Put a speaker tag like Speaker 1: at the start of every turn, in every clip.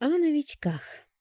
Speaker 1: О новичках.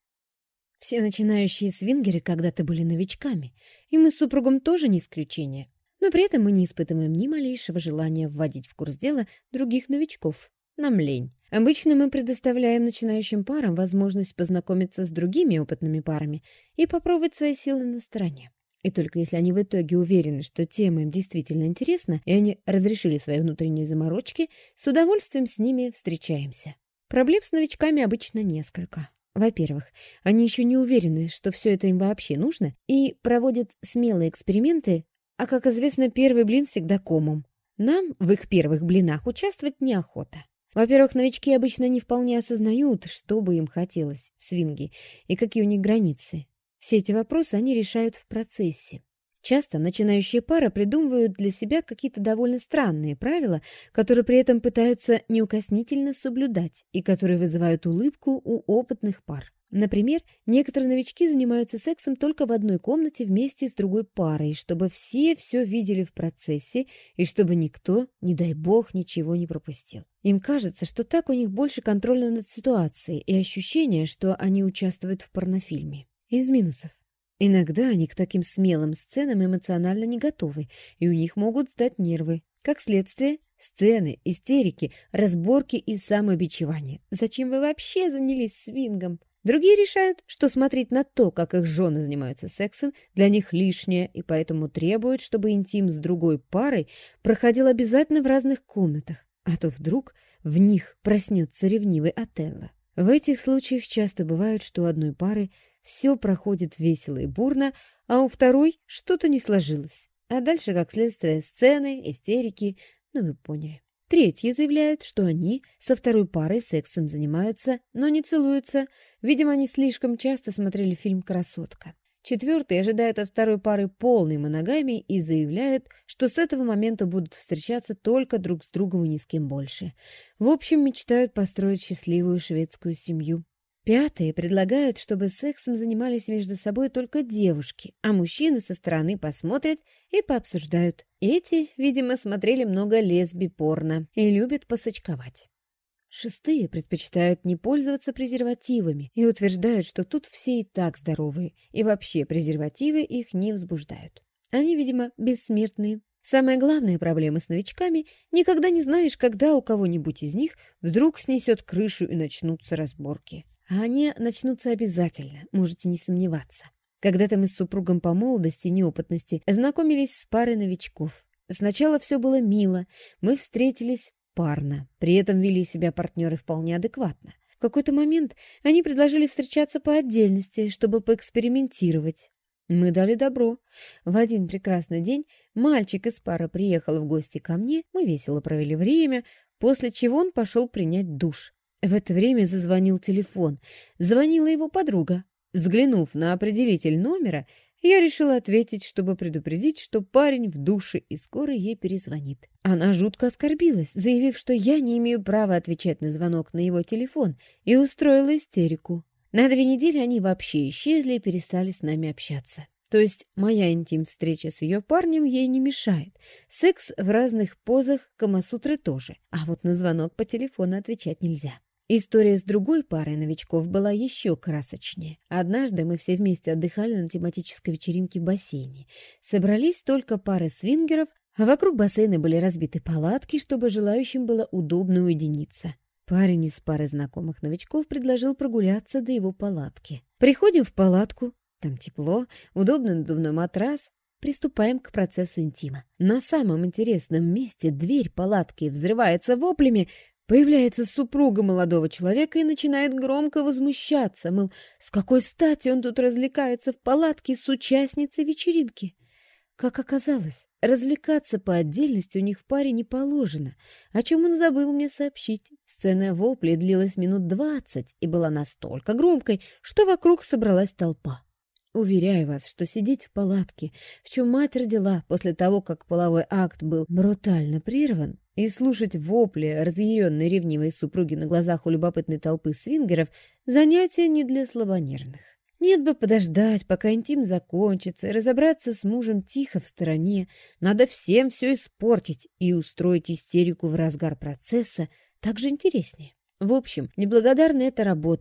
Speaker 1: Все начинающие свингеры когда-то были новичками, и мы с супругом тоже не исключение. Но при этом мы не испытываем ни малейшего желания вводить в курс дела других новичков. Нам лень. Обычно мы предоставляем начинающим парам возможность познакомиться с другими опытными парами и попробовать свои силы на стороне. И только если они в итоге уверены, что тема им действительно интересна, и они разрешили свои внутренние заморочки, с удовольствием с ними встречаемся. Проблем с новичками обычно несколько. Во-первых, они еще не уверены, что все это им вообще нужно, и проводят смелые эксперименты, а, как известно, первый блин всегда комом. Нам в их первых блинах участвовать неохота. Во-первых, новички обычно не вполне осознают, что бы им хотелось в свинге и какие у них границы. Все эти вопросы они решают в процессе. Часто начинающие пары придумывают для себя какие-то довольно странные правила, которые при этом пытаются неукоснительно соблюдать и которые вызывают улыбку у опытных пар. Например, некоторые новички занимаются сексом только в одной комнате вместе с другой парой, чтобы все видели в процессе и чтобы никто, не дай бог, ничего не пропустил. Им кажется, что так у них больше контроля над ситуацией и ощущение, что они участвуют в порнофильме. Из минусов. Иногда они к таким смелым сценам эмоционально не готовы, и у них могут сдать нервы. Как следствие, сцены, истерики, разборки и самобичевание. Зачем вы вообще занялись свингом? Другие решают, что смотреть на то, как их жены занимаются сексом, для них лишнее, и поэтому требуют, чтобы интим с другой парой проходил обязательно в разных комнатах, а то вдруг в них проснется ревнивый Отелло. В этих случаях часто бывает, что у одной пары все проходит весело и бурно, а у второй что-то не сложилось. А дальше, как следствие, сцены, истерики, вы поняли. Третьи заявляют, что они со второй парой сексом занимаются, но не целуются. Видимо, они слишком часто смотрели фильм «Красотка». Четвертые ожидают от второй пары полной моногамии и заявляют, что с этого момента будут встречаться только друг с другом и ни с кем больше. В общем, мечтают построить счастливую шведскую семью. Пятые предлагают, чтобы сексом занимались между собой только девушки, а мужчины со стороны посмотрят и пообсуждают. Эти, видимо, смотрели много лесби-порно и любят посочковать. Шестые предпочитают не пользоваться презервативами и утверждают, что тут все и так здоровые, и вообще презервативы их не возбуждают. Они, видимо, бессмертные. Самая главная проблема с новичками – никогда не знаешь, когда у кого-нибудь из них вдруг снесет крышу и начнутся разборки. А они начнутся обязательно, можете не сомневаться. Когда-то мы с супругом по молодости и неопытности знакомились с парой новичков. Сначала все было мило, мы встретились парно, при этом вели себя партнеры вполне адекватно. В какой-то момент они предложили встречаться по отдельности, чтобы поэкспериментировать. Мы дали добро. В один прекрасный день мальчик из пары приехал в гости ко мне, мы весело провели время, после чего он пошел принять душ. В это время зазвонил телефон. Звонила его подруга. Взглянув на определитель номера, я решила ответить, чтобы предупредить, что парень в душе и скоро ей перезвонит. Она жутко оскорбилась, заявив, что я не имею права отвечать на звонок на его телефон, и устроила истерику. На 2 недели они вообще исчезли и перестали с нами общаться. То есть моя интим-встреча с ее парнем ей не мешает. Секс в разных позах Камасутры тоже. А вот на звонок по телефону отвечать нельзя. История с другой парой новичков была еще красочнее. Однажды мы все вместе отдыхали на тематической вечеринке в бассейне. Собрались только пары свингеров, а вокруг бассейна были разбиты палатки, чтобы желающим было удобно уединиться. Парень из пары знакомых новичков предложил прогуляться до его палатки. Приходим в палатку, там тепло, удобный надувной матрас. Приступаем к процессу интима. На самом интересном месте дверь палатки взрывается воплями. Появляется супруга молодого человека и начинает громко возмущаться, мол, с какой стати он тут развлекается в палатке с участницей вечеринки. Как оказалось, развлекаться по отдельности у них в паре не положено, о чем он забыл мне сообщить. Сцена вопли длилась минут 20 и была настолько громкой, что вокруг собралась толпа. Уверяю вас, что сидеть в палатке, в чем мать родила после того, как половой акт был брутально прерван, и слушать вопли разъяренной ревнивой супруги на глазах у любопытной толпы свингеров – занятие не для слабонервных. Нет бы подождать, пока интим закончится, и разобраться с мужем тихо в стороне. Надо всем все испортить и устроить истерику в разгар процесса, так же интереснее. В общем, неблагодарная эта работа.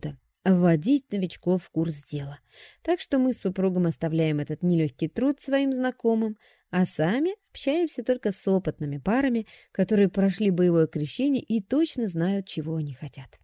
Speaker 1: вводить новичков в курс дела. Так что мы с супругом оставляем этот нелегкий труд своим знакомым, а сами общаемся только с опытными парами, которые прошли боевое крещение и точно знают, чего они хотят.